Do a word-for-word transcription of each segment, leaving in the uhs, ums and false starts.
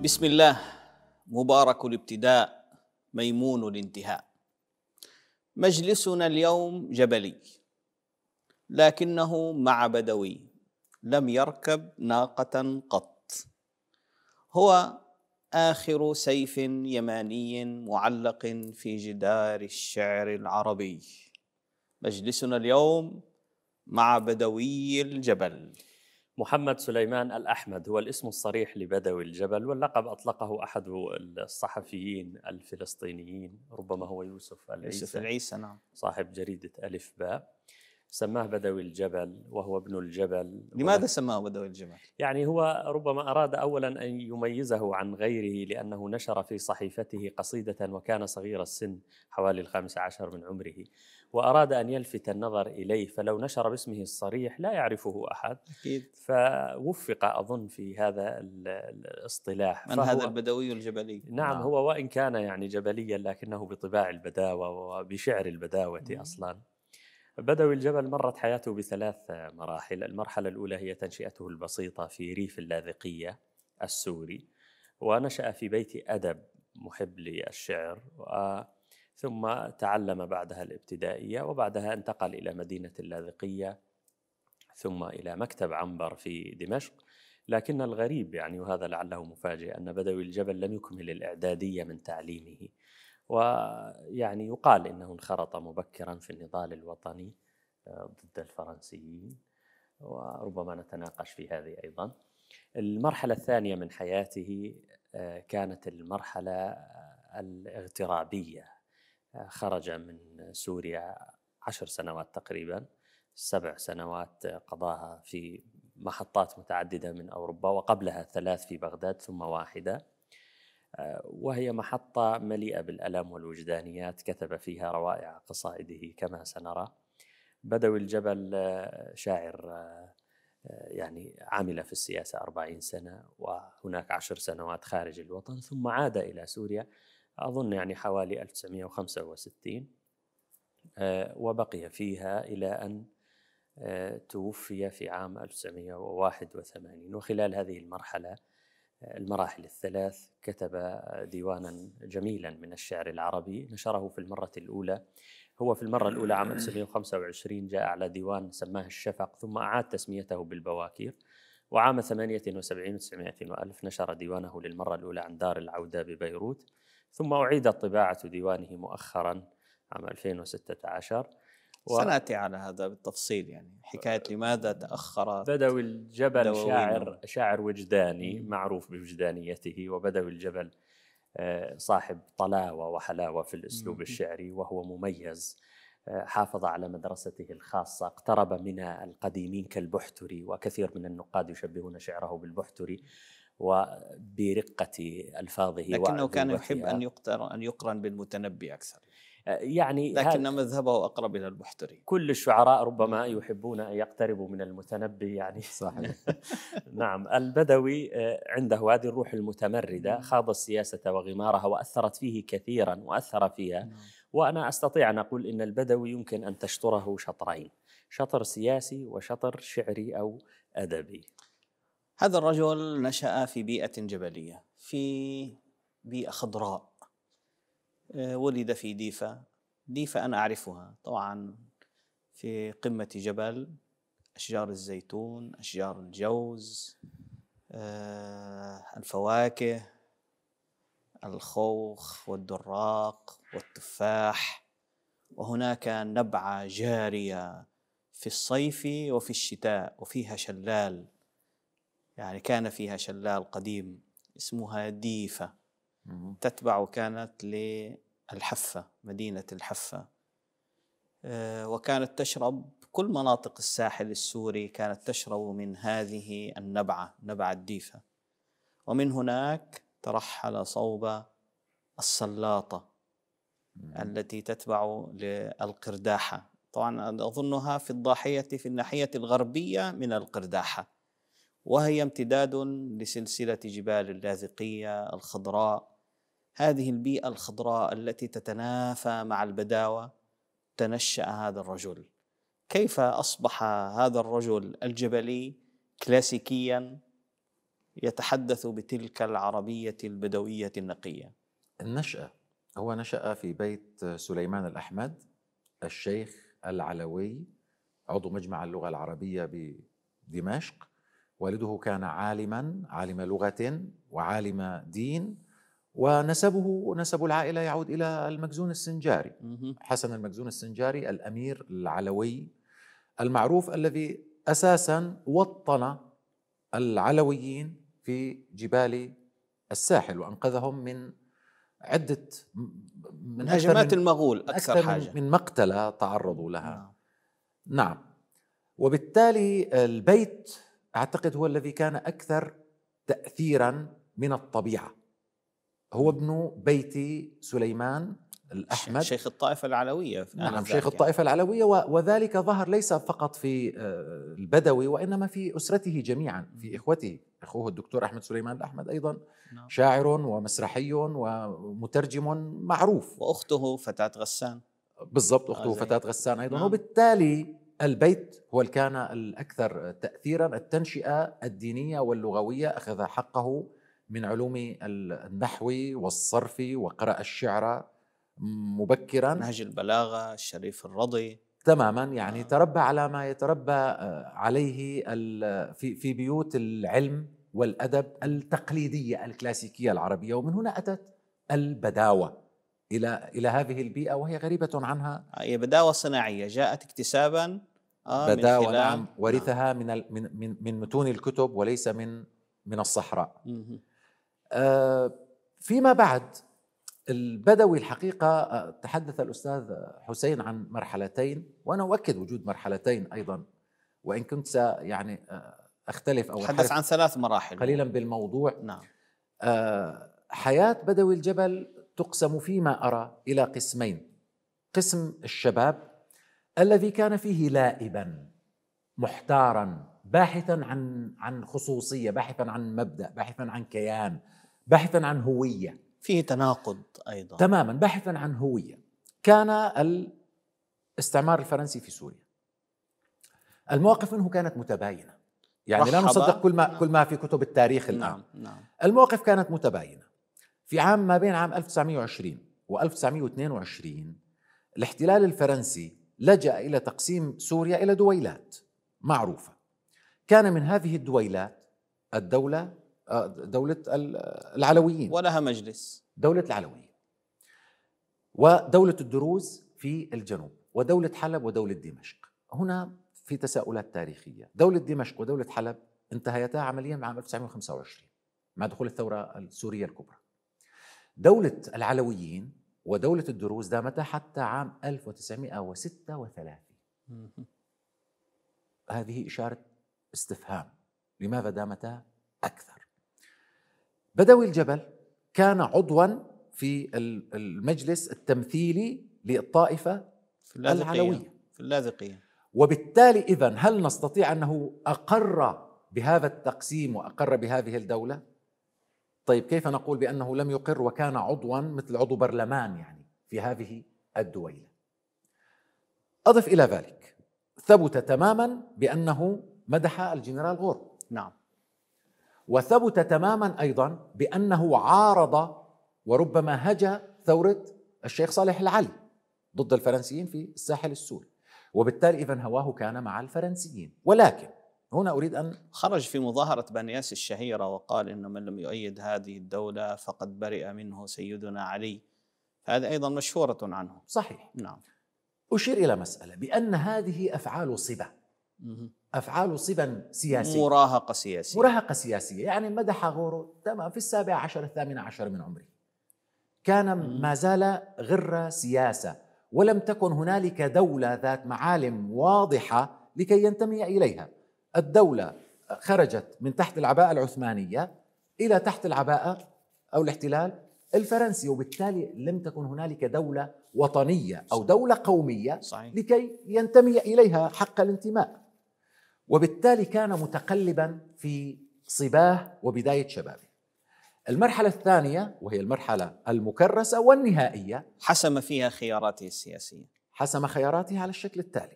بسم الله. مبارك الابتداء، ميمون الانتهاء. مجلسنا اليوم جبلي، لكنه مع بدوي لم يركب ناقة قط. هو آخر سيف يماني معلق في جدار الشعر العربي. مجلسنا اليوم مع بدوي الجبل. محمد سليمان الأحمد هو الاسم الصريح لبدوي الجبل، واللقب أطلقه أحد الصحفيين الفلسطينيين، ربما هو يوسف العيسى, يوسف العيسى نعم. صاحب جريدة ألف باء. سماه بدوي الجبل وهو ابن الجبل. لماذا سماه بدوي الجبل؟ يعني هو ربما أراد أولا أن يميزه عن غيره، لأنه نشر في صحيفته قصيدة وكان صغير السن حوالي الخامس عشر من عمره، وأراد أن يلفت النظر إليه، فلو نشر باسمه الصريح لا يعرفه أحد. أكيد. فوفق أظن في هذا الاصطلاح. من هذا البدوي الجبلي؟ نعم, هو وإن كان يعني جبليا لكنه بطباع البداوة وبشعر البداوة أصلا. بدوي الجبل مرت حياته بثلاث مراحل. المرحلة الأولى هي تنشئته البسيطة في ريف اللاذقية السوري، ونشأ في بيت أدب محب للشعر، ثم تعلم بعدها الابتدائية، وبعدها انتقل إلى مدينة اللاذقية ثم إلى مكتب عنبر في دمشق. لكن الغريب يعني، وهذا لعله مفاجئ، أن بدوي الجبل لم يكمل الإعدادية من تعليمه، ويعني يقال إنه انخرط مبكرا في النضال الوطني ضد الفرنسيين، وربما نتناقش في هذه أيضا. المرحلة الثانية من حياته كانت المرحلة الاغترابية. خرج من سوريا عشر سنوات تقريبا، سبع سنوات قضاها في محطات متعددة من أوروبا، وقبلها ثلاث في بغداد ثم واحدة، وهي محطة مليئة بالألم والوجدانيات، كتب فيها روائع قصائده كما سنرى. بدوي الجبل شاعر يعني عمل في السياسة أربعين سنة، وهناك عشر سنوات خارج الوطن، ثم عاد إلى سوريا أظن يعني حوالي ألف وتسعمائة وخمسة وستين، وبقي فيها إلى أن توفي في عام ألف وتسعمائة وواحد وثمانين. وخلال هذه المرحلة المراحل الثلاث كتب ديوانا جميلا من الشعر العربي، نشره في المرة الأولى. هو في المرة الأولى عام ألف وتسعمائة وخمسة وعشرين جاء على ديوان سماه الشفق، ثم أعاد تسميته بالبواكير. وعام ثمانية وسبعين وتسعمائة وألف نشر ديوانه للمرة الأولى عن دار العودة ببيروت، ثم أعيدت طباعة ديوانه مؤخرا عام ألفين وستة عشر. و... سنأتي على هذا بالتفصيل، يعني حكاية لماذا تأخر. بدوي الجبل شاعر شاعر وجداني معروف بوجدانيته، وبدوي الجبل صاحب طلاوة وحلاوة في الأسلوب الشعري، وهو مميز. حافظ على مدرسته الخاصة، اقترب من القديمين كالبحتري، وكثير من النقاد يشبهون شعره بالبحتري وبرقة ألفاظه، لكنه كان يحب أن يقترن أن يقرن بالمتنبي أكثر، يعني لكن مذهبه أقرب إلى البحتري. كل الشعراء ربما يحبون أن يقتربوا من المتنبي يعني. صحيح. نعم. البدوي عنده هذه الروح المتمردة، خاض السياسة وغمارها وأثرت فيه كثيرا وأثر فيها. وأنا أستطيع أن أقول إن البدوي يمكن أن تشطره شطرين، شطر سياسي وشطر شعري أو أدبي. هذا الرجل نشأ في بيئة جبلية، في بيئة خضراء. ولد في ديفا. ديفا أنا أعرفها طبعا، في قمة جبل، أشجار الزيتون، أشجار الجوز، الفواكه، الخوخ والدراق والتفاح. وهناك نبعة جارية في الصيف وفي الشتاء، وفيها شلال، يعني كان فيها شلال قديم اسمها ديفا، تتبع كانت للحفة، مدينة الحفة، وكانت تشرب كل مناطق الساحل السوري كانت تشرب من هذه النبعة، نبعة ديفا. ومن هناك ترحل صوب السلاطة التي تتبع للقرداحة، طبعا أظنها في الضاحية في الناحية الغربية من القرداحة، وهي امتداد لسلسلة جبال اللاذقية الخضراء. هذه البيئة الخضراء التي تتنافى مع البداوة تنشأ هذا الرجل. كيف أصبح هذا الرجل الجبلي كلاسيكيا يتحدث بتلك العربية البدوية النقية؟ النشأة، هو نشأ في بيت سليمان الأحمد الشيخ العلوي عضو مجمع اللغة العربية بدمشق. والده كان عالما عالم لغة وعالم دين، ونسبه نسب العائلة يعود إلى المخزون السنجاري، حسن المخزون السنجاري الأمير العلوي المعروف، الذي أساسا وطن العلويين في جبال الساحل وأنقذهم من عدة من هجمات المغول، أكثر, أكثر حاجة من مقتلة تعرضوا لها. نعم. نعم. وبالتالي البيت أعتقد هو الذي كان أكثر تأثيرا من الطبيعة، هو ابن بيت سليمان الأحمد شيخ الطائفة العلوية. نعم، شيخ الطائفة العلوية، وذلك ظهر ليس فقط في البدوي وإنما في أسرته جميعا، في إخوته. أخوه الدكتور أحمد سليمان الأحمد أيضا نعم. شاعر ومسرحي ومترجم معروف، وأخته فتاة غسان. بالضبط، أخته آه فتاة غسان أيضا. نعم. وبالتالي البيت هو اللي كان الأكثر تأثيرا. التنشئة الدينية واللغوية أخذ حقه من علوم النحو والصرف، وقرأ الشعر مبكرا، نهج البلاغة، الشريف الرضي تماما. يعني آه. تربى على ما يتربى عليه في في بيوت العلم والأدب التقليدية الكلاسيكية العربية، ومن هنا أتت البداوة إلى إلى هذه البيئة وهي غريبة عنها. هي بداوة صناعية جاءت اكتسابا آه بداوة، نعم، ورثها نعم. من من من من متون الكتب وليس من من الصحراء. آه فيما بعد البدوي الحقيقة تحدث الأستاذ حسين عن مرحلتين، وأنا أؤكد وجود مرحلتين أيضا، وإن كنت يعني أختلف أو تحدث عن ثلاث مراحل قليلا بالموضوع. نعم. حياة بدوي الجبل تقسم فيما أرى إلى قسمين: قسم الشباب الذي كان فيه لائبا محتارا، باحثا عن عن خصوصية، باحثا عن مبدأ، باحثا عن كيان، باحثا عن هوية، فيه تناقض أيضا تماما، باحثا عن هوية. كان الاستعمار الفرنسي في سوريا، المواقف منه كانت متباينة، يعني لا نصدق كل ما نعم. كل ما في كتب التاريخ الآن. نعم. نعم. المواقف كانت متباينة. في عام ما بين عام ألف وتسعمئة وعشرين وألف وتسعمئة واثنين وعشرين الاحتلال الفرنسي لجأ إلى تقسيم سوريا إلى دويلات معروفة. كان من هذه الدويلات الدولة دولة العلويين، ولها مجلس، دولة العلويين، ودولة الدروز في الجنوب، ودولة حلب ودولة دمشق. هنا في تساؤلات تاريخية. دولة دمشق ودولة حلب انتهيتا عمليا عام ألف وتسعمئة وخمسة وعشرين مع دخول الثورة السورية الكبرى. دولة العلويين ودولة الدروز دامتا حتى عام ألف وتسعمئة وستة وثلاثين. هذه إشارة استفهام، لماذا دامتا أكثر؟ بدوي الجبل كان عضوا في المجلس التمثيلي للطائفة في اللاذقية. العلوية في اللاذقية. وبالتالي إذن هل نستطيع أنه أقر بهذا التقسيم وأقر بهذه الدولة؟ طيب كيف نقول بأنه لم يقر وكان عضوا مثل عضو برلمان يعني في هذه الدويلة؟ أضف إلى ذلك ثبت تماما بأنه مدح الجنرال غور. نعم. وثبت تماما أيضا بأنه عارض وربما هجا ثورة الشيخ صالح العلي ضد الفرنسيين في الساحل السوري، وبالتالي إذن هواه كان مع الفرنسيين. ولكن هنا أريد أن خرج في مظاهرة بنياس الشهيرة وقال إن من لم يؤيد هذه الدولة فقد برئ منه سيدنا علي. هذا أيضا مشهورة عنه. صحيح. نعم. أشير إلى مسألة بأن هذه أفعال صبا، أفعال صبا سياسية، مراهقة سياسية، مراهقة سياسية. يعني مدح غورو تمام في السابع عشر الثامن عشر من عمره، كان ما زال غر سياسة، ولم تكن هنالك دولة ذات معالم واضحة لكي ينتمي إليها. الدولة خرجت من تحت العباءة العثمانية إلى تحت العباءة أو الاحتلال الفرنسي، وبالتالي لم تكن هنالك دولة وطنية أو دولة قومية صحيح. لكي ينتمي إليها حق الانتماء، وبالتالي كان متقلبا في صباه وبداية شبابه. المرحلة الثانية وهي المرحلة المكرسة والنهائية حسم فيها خياراته السياسية، حسم خياراته على الشكل التالي: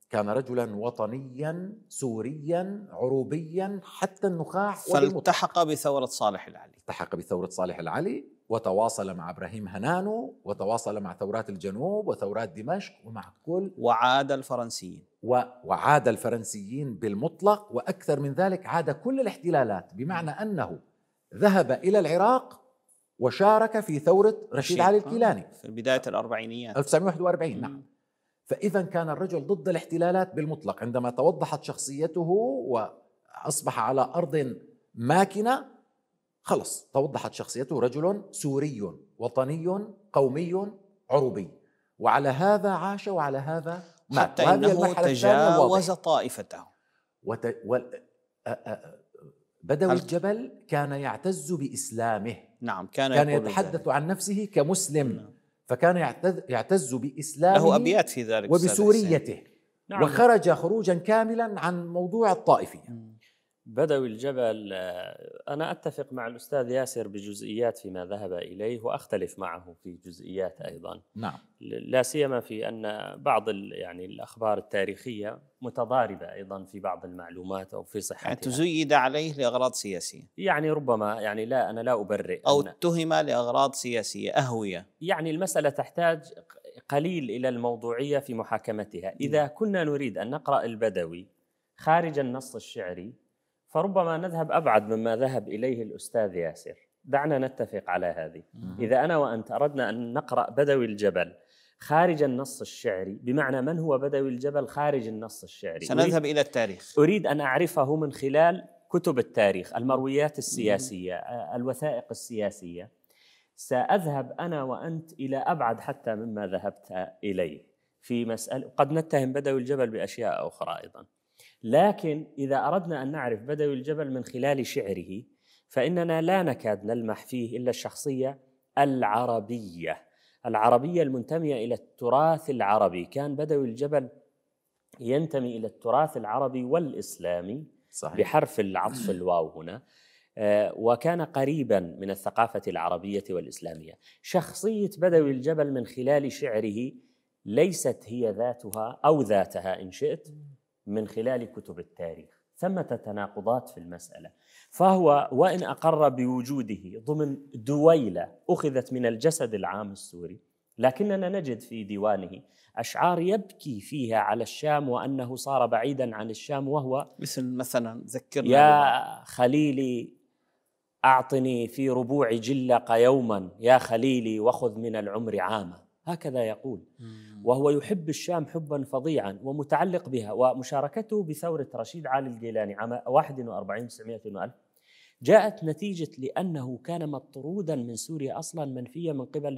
كان رجلا وطنيا سوريا عروبيا حتى النخاع، فالتحق بثورة صالح العلي. التحق بثورة صالح العلي وتواصل مع إبراهيم هنانو وتواصل مع ثورات الجنوب وثورات دمشق ومع كل، وعاد الفرنسيين وعاد الفرنسيين بالمطلق، وأكثر من ذلك عاد كل الاحتلالات، بمعنى أنه ذهب إلى العراق وشارك في ثورة رشيد علي الكيلاني في بداية الأربعينيات ألف وتسعمئة وواحد وأربعين. نعم. فإذا كان الرجل ضد الاحتلالات بالمطلق. عندما توضحت شخصيته وأصبح على أرض ماكنة، خلص توضحت شخصيته، رجل سوري وطني قومي عروبي، وعلى هذا عاش وعلى هذا مات. حتى إنه تجاوز طائفته. وت... و... بدوي الجبل كان يعتز بإسلامه. نعم. كان, كان يتحدث ذلك عن نفسه كمسلم. نعم. فكان يعتز, يعتز بإسلامه، له أبيات في ذلك وبسوريته. نعم. وخرج خروجا كاملا عن موضوع الطائفية. بدوي الجبل، أنا أتفق مع الأستاذ ياسر بجزئيات فيما ذهب إليه، وأختلف معه في جزئيات أيضا. نعم. لا سيما في أن بعض يعني الأخبار التاريخية متضاربة أيضا في بعض المعلومات أو في صحتها، يعني تزيد عليه لأغراض سياسية، يعني ربما يعني لا أنا لا أبرئ، أو اتهم لأغراض سياسية أهوية. يعني المسألة تحتاج قليل إلى الموضوعية في محاكمتها. إذا كنا نريد أن نقرأ البدوي خارج النص الشعري فربما نذهب أبعد مما ذهب إليه الأستاذ ياسر. دعنا نتفق على هذه. إذا أنا وأنت أردنا أن نقرأ بدوي الجبل خارج النص الشعري، بمعنى من هو بدوي الجبل خارج النص الشعري، سنذهب إلى التاريخ. أريد أن أعرفه من خلال كتب التاريخ، المرويات السياسية، الوثائق السياسية. سأذهب أنا وأنت إلى أبعد حتى مما ذهبت إليه في مسألة. قد نتهم بدوي الجبل بأشياء أخرى أيضا، لكن إذا أردنا أن نعرف بدوي الجبل من خلال شعره فإننا لا نكاد نلمح فيه إلا الشخصية العربية العربية المنتمية إلى التراث العربي. كان بدوي الجبل ينتمي إلى التراث العربي والإسلامي. صحيح. بحرف العطف الواو هنا، وكان قريبا من الثقافة العربية والإسلامية. شخصية بدوي الجبل من خلال شعره ليست هي ذاتها أو ذاتها إن شئت من خلال كتب التاريخ. ثمة تناقضات في المسألة. فهو وإن أقر بوجوده ضمن دويلة أخذت من الجسد العام السوري، لكننا نجد في ديوانه أشعار يبكي فيها على الشام وأنه صار بعيدا عن الشام، وهو مثل مثلا ذكرنا يا خليلي أعطني في ربوع جلق يوما، يا خليلي وخذ من العمر عاما. هكذا يقول. وهو يحب الشام حبا فظيعا ومتعلق بها. ومشاركته بثورة رشيد علي الجيلاني عام واحد وأربعين وتسعمائة وألف جاءت نتيجة لأنه كان مطرودا من سوريا أصلا، منفيا من قبل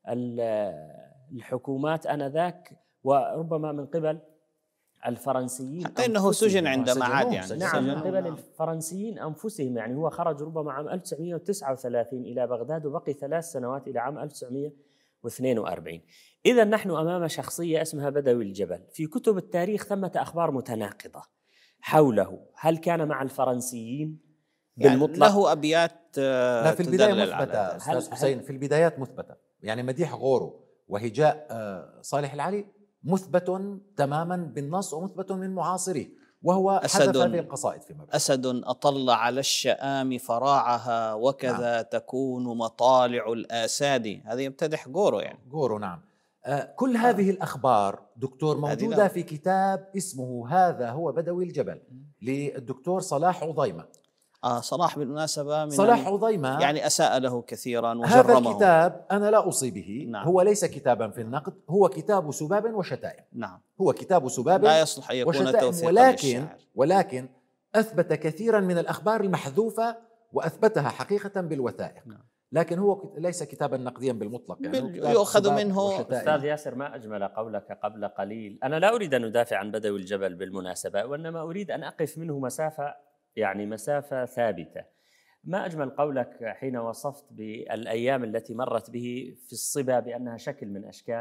الحكومات آنذاك، وربما من قبل الفرنسيين، حتى إنه سجن عندما عاد. يعني نعم، من قبل الفرنسيين أنفسهم. يعني هو خرج ربما عام ألف وتسعمائة وتسعة وثلاثين إلى بغداد وبقي ثلاث سنوات إلى عام ألف وتسعمائة واثنين وأربعين. إذا نحن أمام شخصية اسمها بدوي الجبل. في كتب التاريخ ثمة أخبار متناقضة حوله. هل كان مع الفرنسيين بالمطلق؟ يعني له أبيات لا في البداية مثبتة أستاذ حسين، في البدايات مثبتة. يعني مديح غورو وهجاء صالح العلي مثبت تماما بالنص ومثبت من معاصريه، وهو حذف هذه القصائد في مبدأ. أسد أطل على الشآم فراعها وكذا نعم. تكون مطالع الآساد. هذه يمتدح غورو يعني غورو. نعم. آه كل آه. هذه الأخبار دكتور موجودة في كتاب اسمه هذا هو بدوي الجبل للدكتور صلاح عضيمة. آه صلاح بالمناسبة من صلاح عضيمة يعني أساء له كثيرا وجرمه. هذا الكتاب أنا لا أوصي به. نعم. هو ليس كتابا في النقد، هو كتاب سباب وشتائم. نعم. هو كتاب سباب لا يصلح أن يكون توثيقا ولكن للشعر. ولكن أثبت كثيرا من الأخبار المحذوفة وأثبتها حقيقة بالوثائق. نعم. لكن هو ليس كتابا نقديا بالمطلق، يعني يؤخذ منه. أستاذ ياسر، ما أجمل قولك قبل قليل. أنا لا أريد أن أدافع عن بدوي الجبل بالمناسبة، وإنما أريد أن أقف منه مسافة، يعني مسافة ثابتة. ما أجمل قولك حين وصفت بالأيام التي مرت به في الصبا بأنها شكل من أشكال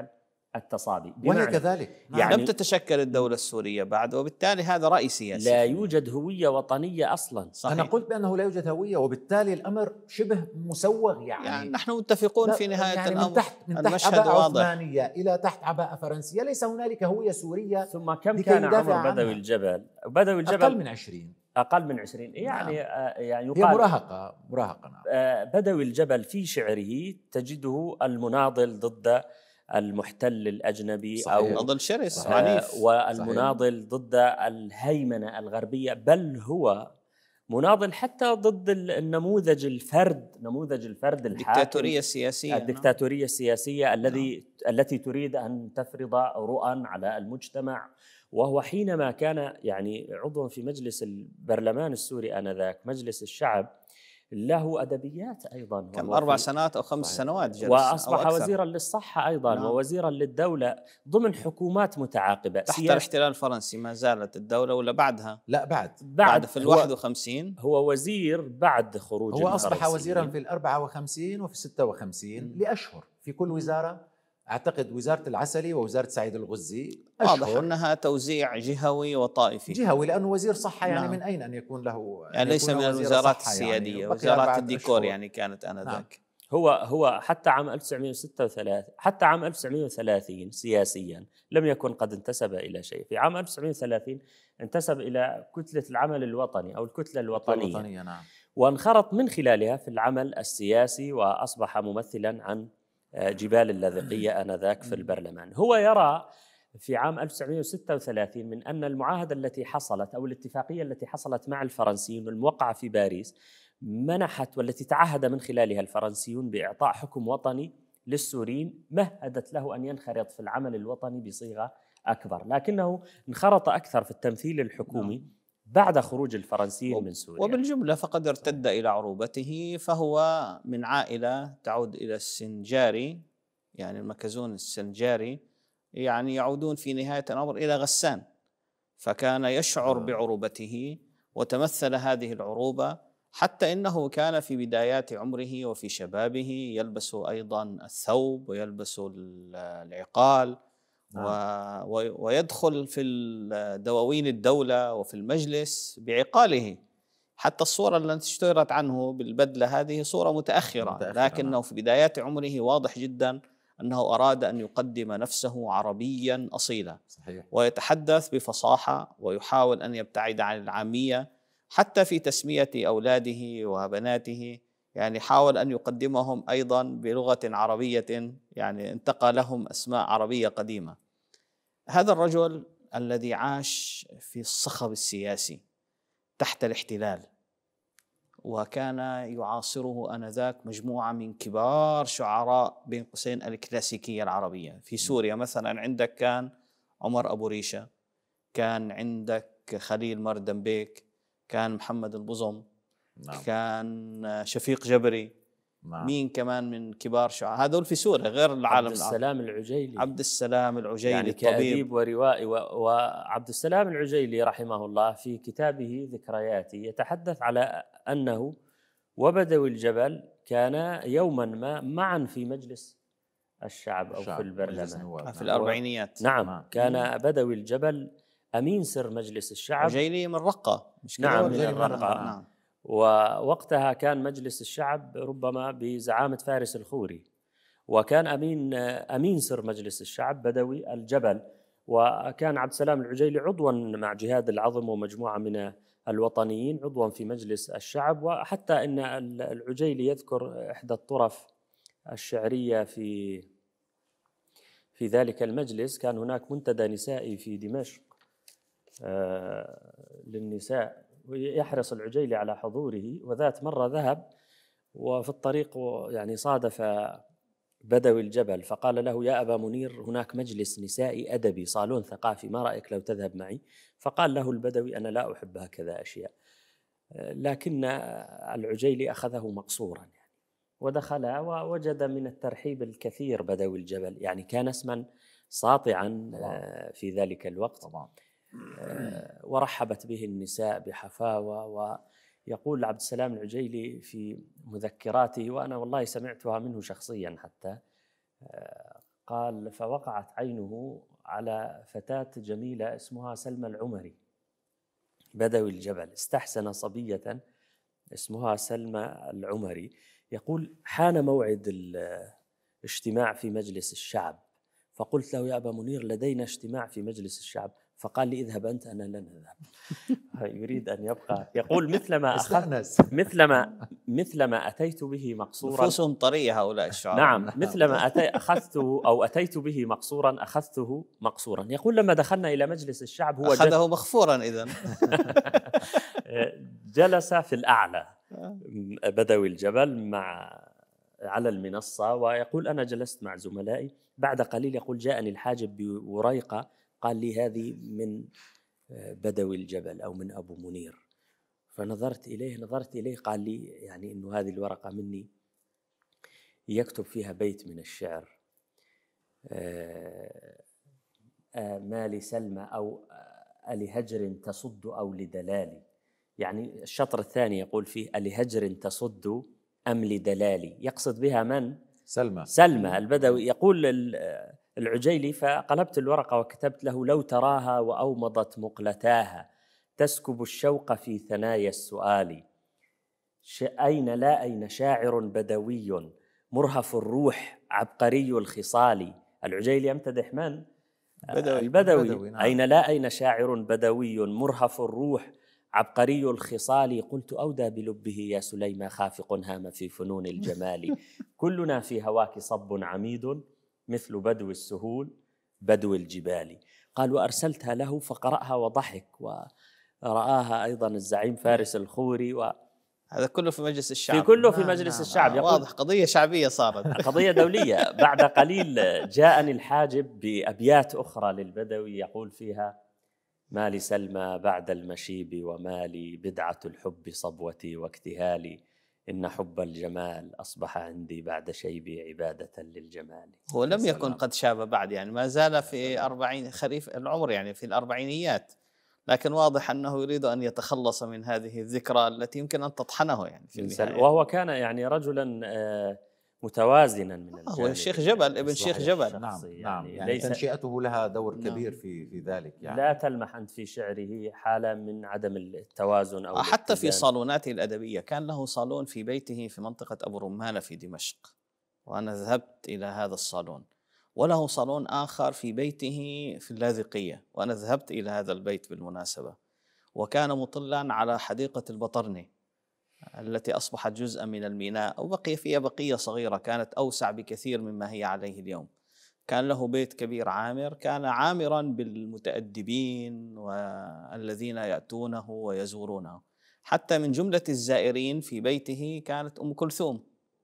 التصابي. وهي كذلك يعني لم تتشكل الدولة السورية بعد، وبالتالي هذا رأي سياسي. لا يوجد هوية وطنية أصلا. صحيح. أنا قلت بأنه لا يوجد هوية، وبالتالي الأمر شبه مسوغ. يعني, يعني نحن متفقون في نهاية يعني الأمر. من تحت من تحت عباءة عثمانية إلى تحت عباءة فرنسية ليس هنالك هوية سورية. ثم كم كان عمر بدوي الجبل؟ بدوي الجبل أقل من عشرين. أقل من عشرين يعني. نعم. آه يعني هي مراهقة مراهقة نعم. آه بدوي الجبل في شعره تجده المناضل ضد المحتل الأجنبي. صحيح. أو نضل شرس آه عنيف، والمناضل صحيح. ضد الهيمنة الغربية، بل هو مناضل حتى ضد النموذج الفرد نموذج الفرد الحاكم، الدكتاتورية السياسية. الدكتاتورية السياسية الذي نعم. التي تريد أن تفرض رؤى على المجتمع. وهو حينما كان يعني عضوا في مجلس البرلمان السوري آنذاك، مجلس الشعب، له أدبيات أيضا. كم أربع سنوات أو خمس صحيح. سنوات جلس، وأصبح وزيرا للصحة أيضا. نعم. ووزيرا للدولة ضمن حكومات متعاقبة تحت الاحتلال الفرنسي. ما زالت الدولة ولا بعدها؟ لا بعد بعد, بعد في الواحد وخمسين هو وزير بعد خروج هو أصبح وزيرا في الأربعة وخمسين وفي الستة وخمسين لأشهر في كل وزارة. أعتقد وزارة العسلي ووزارة سعيد الغزي واضح أنها توزيع جهوي وطائفي. جهوي لأنه وزير صحة يعني. نعم. من أين أن يكون له يعني, يعني ليس من الوزارات السيادية. يعني وزارات الديكور يعني كانت آنذاك. نعم. هو هو حتى عام ألف وتسعمائة وستة وثلاثين حتى عام ألف وتسعمائة وثلاثين سياسيا لم يكن قد انتسب إلى شيء. في عام ألف وتسعمائة وثلاثين انتسب إلى كتلة العمل الوطني أو الكتلة الوطنية, الوطنية نعم. وانخرط من خلالها في العمل السياسي، وأصبح ممثلا عن جبال اللاذقية آنذاك في البرلمان. هو يرى في عام ألف وتسعمائة وستة وثلاثين من أن المعاهدة التي حصلت أو الاتفاقية التي حصلت مع الفرنسيين والموقعة في باريس منحت، والتي تعهد من خلالها الفرنسيون بإعطاء حكم وطني للسوريين، مهدت له أن ينخرط في العمل الوطني بصيغة أكبر، لكنه انخرط أكثر في التمثيل الحكومي بعد خروج الفرنسيين من سوريا. وبالجملة فقد ارتد إلى عروبته، فهو من عائلة تعود إلى السنجاري، يعني المكزون السنجاري، يعني يعودون في نهاية الأمر إلى غسان، فكان يشعر بعروبته وتمثل هذه العروبة، حتى إنه كان في بدايات عمره وفي شبابه يلبس أيضا الثوب ويلبس العقال ويدخل في دواوين الدولة وفي المجلس بعقاله. حتى الصورة التي اشتهرت عنه بالبدلة هذه صورة متأخرة, متأخرة لكنه في بدايات عمره واضح جدا أنه أراد أن يقدم نفسه عربيا أصيلا. صحيح. ويتحدث بفصاحة ويحاول أن يبتعد عن العامية، حتى في تسمية أولاده وبناته يعني حاول أن يقدمهم أيضا بلغة عربية، يعني انتقى لهم أسماء عربية قديمة. هذا الرجل الذي عاش في الصخب السياسي تحت الاحتلال، وكان يعاصره آنذاك مجموعة من كبار شعراء بين قوسين الكلاسيكية العربية. في سوريا مثلا عندك كان عمر أبو ريشة، كان عندك خليل مردنبيك، كان محمد البظم، نعم. كان شفيق جبري، نعم. مين كمان من كبار شعراء هذول في سوريا غير العالم؟ عبد السلام العجيلي. عبد السلام العجيلي يعني كأديب وروائي. وعبد السلام العجيلي رحمه الله في كتابه ذكرياتي يتحدث على أنه وبدوي الجبل كان يوما ما معا في مجلس الشعب أو الشعب. في البرلمان في الأربعينيات. نعم, نعم. كان بدوي الجبل أمين سر مجلس الشعب. عجيلي من رقة، مش نعم من الرقة. نعم. ووقتها كان مجلس الشعب ربما بزعامة فارس الخوري، وكان أمين أمين سر مجلس الشعب بدوي الجبل. وكان عبد السلام العجيلي عضوا مع جهاد العظم ومجموعة من الوطنيين عضوا في مجلس الشعب. وحتى إن العجيلي يذكر إحدى الطرف الشعرية في في ذلك المجلس. كان هناك منتدى نسائي في دمشق آه للنساء، ويحرص العجيلي على حضوره. وذات مرة ذهب وفي الطريق يعني صادف بدوي الجبل فقال له: يا أبا منير، هناك مجلس نسائي أدبي، صالون ثقافي، ما رأيك لو تذهب معي؟ فقال له البدوي: أنا لا أحب هكذا أشياء. لكن العجيلي أخذه مقصورا يعني، ودخل ووجد من الترحيب الكثير بدوي الجبل، يعني كان اسما ساطعا في ذلك الوقت طبعا. ورحبت به النساء بحفاوة. ويقول عبد السلام العجيلي في مذكراته، وأنا والله سمعتها منه شخصيا حتى، قال فوقعت عينه على فتاة جميلة اسمها سلمى العمري بدوي الجبل، استحسن صبية اسمها سلمى العمري. يقول حان موعد الاجتماع في مجلس الشعب، فقلت له يا أبا منير لدينا اجتماع في مجلس الشعب، فقال لي اذهب أنت أنا لن أذهب. يريد أن يبقى. يقول مثلما أخذت مثلما مثلما أتيت به مقصورا، نفوسهم طرية هؤلاء الشعراء. نعم، مثلما أتي أخذته أو أتيت به مقصورا أخذته مقصورا. يقول لما دخلنا إلى مجلس الشعب هو أخذه مغفورا إذن. جلس في الأعلى بدوي الجبل مع على المنصة، ويقول أنا جلست مع زملائي. بعد قليل يقول جاءني الحاجب بوريقة قال لي هذه من بدوي الجبل أو من أبو منير. فنظرت إليه نظرت إليه قال لي يعني إنه هذه الورقة مني، يكتب فيها بيت من الشعر ما لسلمى أو ألهجر تصد أو لدلالي. يعني الشطر الثاني يقول فيه ألهجر تصد أم لدلالي، يقصد بها من؟ سلمى سلمى البدوي. يقول العجيلي فقلبت الورقة وكتبت له لو تراها وأومضت مقلتاها تسكب الشوق في ثنايا السؤال، أين لا أين شاعر بدوي مرهف الروح عبقري الخصال. العجيلي يمتدح من؟ بدوي. البدوي. بدوي نعم. أين لا أين شاعر بدوي مرهف الروح عبقري الخصال، قلت أودى بلبه يا سليمى خافق هام في فنون الجمال، كلنا في هواك صب عميد مثل بدو السهول بدو الجبال. قال وأرسلتها له فقرأها وضحك، ورآها أيضا الزعيم فارس الخوري و هذا كله في مجلس الشعب. في كله في نعم مجلس نعم. الشعب. آه واضح قضية شعبية صارت. قضية دولية. بعد قليل جاءني الحاجب بأبيات أخرى للبدوي يقول فيها ما لسلمى بعد المشيب وما لي بدعة الحب صبوتي واكتهالي، إن حب الجمال أصبح عندي بعد شيبي عبادة للجمال. هو لم يكن قد شاب بعد، يعني ما زال في أربعين خريف العمر، يعني في الأربعينيات، لكن واضح أنه يريد أن يتخلص من هذه الذكرى التي يمكن أن تطحنه يعني في النهاية. وهو كان يعني رجلا متوازنا من الجانب. هو الشيخ جبل ابن شيخ جبل. نعم يعني نعم يعني ليس تنشئته لها دور نعم. كبير في في ذلك. يعني لا تلمح أنت في شعره حالة من عدم التوازن أو حتى في الاتزان. صالوناته الأدبية كان له صالون في بيته في منطقة أبو رمانة في دمشق، وأنا ذهبت إلى هذا الصالون، وله صالون آخر في بيته في اللاذقية، وأنا ذهبت إلى هذا البيت بالمناسبة، وكان مطلا على حديقة البطرنة التي أصبحت جزءا من الميناء، أو بقي فيها بقية صغيرة كانت أوسع بكثير مما هي عليه اليوم. كان له بيت كبير عامر، كان عامرا بالمتأدبين والذين يأتونه ويزورونه. حتى من جملة الزائرين في بيته كانت أم كلثوم.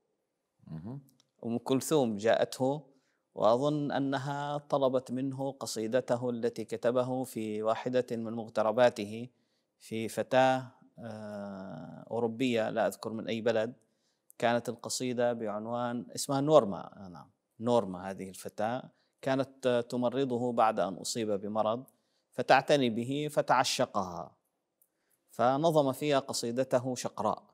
أم كلثوم جاءته، وأظن أنها طلبت منه قصيدته التي كتبه في واحدة من مغترباته في فتاة أوروبية لا أذكر من أي بلد. كانت القصيدة بعنوان اسمها نورما. نعم نورما. هذه الفتاة كانت تمرضه بعد أن أصيب بمرض، فتعتني به فتعشقها، فنظم فيها قصيدته شقراء.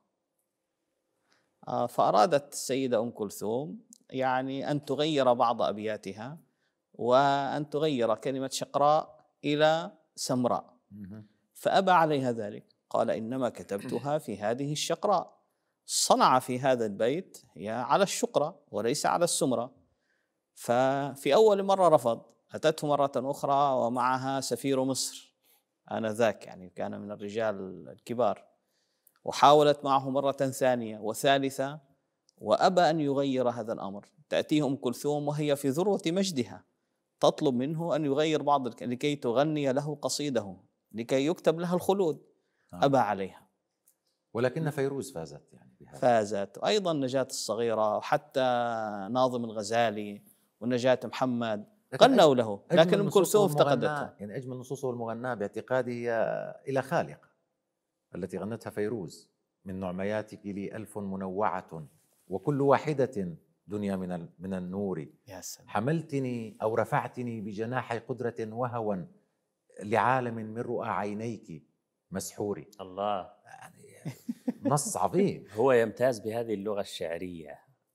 فأرادت السيدة أم كلثوم يعني أن تغير بعض أبياتها، وأن تغير كلمة شقراء إلى سمراء، فأبى عليها ذلك. قال إنما كتبتها في هذه الشقراء. صنع في هذا البيت هي على الشقرة وليس على السمرة. ففي أول مرة رفض، أتته مرة أخرى ومعها سفير مصر آنذاك، يعني كان من الرجال الكبار، وحاولت معه مرة ثانية وثالثة، وأبى أن يغير هذا الأمر. تأتيه أم كلثوم وهي في ذروة مجدها تطلب منه أن يغير بعض لكي تغني له قصيده، لكي يكتب لها الخلود. أبى عليها. ولكن فيروز فازت يعني بهذا. فازت، وأيضا نجاة الصغيرة، وحتى ناظم الغزالي ونجاة محمد غنوا له، لكن أم كلثوم افتقدته. يعني أجمل نصوصه المغناة باعتقادي إلى خالق التي غنتها فيروز، من نعمياتك لي ألف منوعة وكل واحدة دنيا من من النور. يا سلام. حملتني أو رفعتني بجناح قدرة وهوا لعالم من رؤى عينيك مسحوري. الله، يعني نص عظيم. هو يمتاز بهذه اللغة الشعرية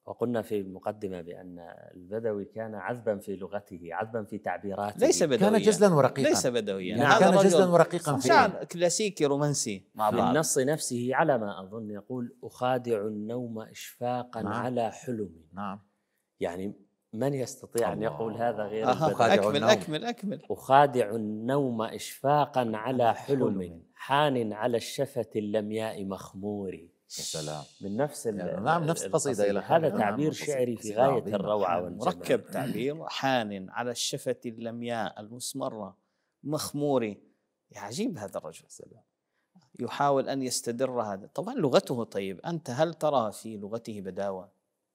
وقلنا في المقدمة بأن البدوي كان عذبا في لغته، عذبا في تعبيراته، ليس بدويا، كان جزلا ورقيقا، ليس بدويا، يعني كان جزلا ورقيقا شعر كلاسيكي رومانسي مع في بعض. النص نفسه على ما أظن يقول أخادع النوم إشفاقا نعم. على حلم. نعم. يعني من يستطيع أن يقول هذا غير آه البدوي؟ أكمل أكمل أكمل أخادع النوم إشفاقا على حلم، حلم. حان على الشفة اللمياء مخموري. يا سلام. من نفس نعم، نفس قصيدة إلى هذا نعم، تعبير قصيدة. شعري في قصيدة غاية عظيمة. الروعة والجمال. مركب تعبير، حان على الشفة اللمياء المسمرة مخموري. عجيب هذا الرجل، يحاول أن يستدر هذا. طبعا لغته، طيب أنت هل ترى في لغته بداوة؟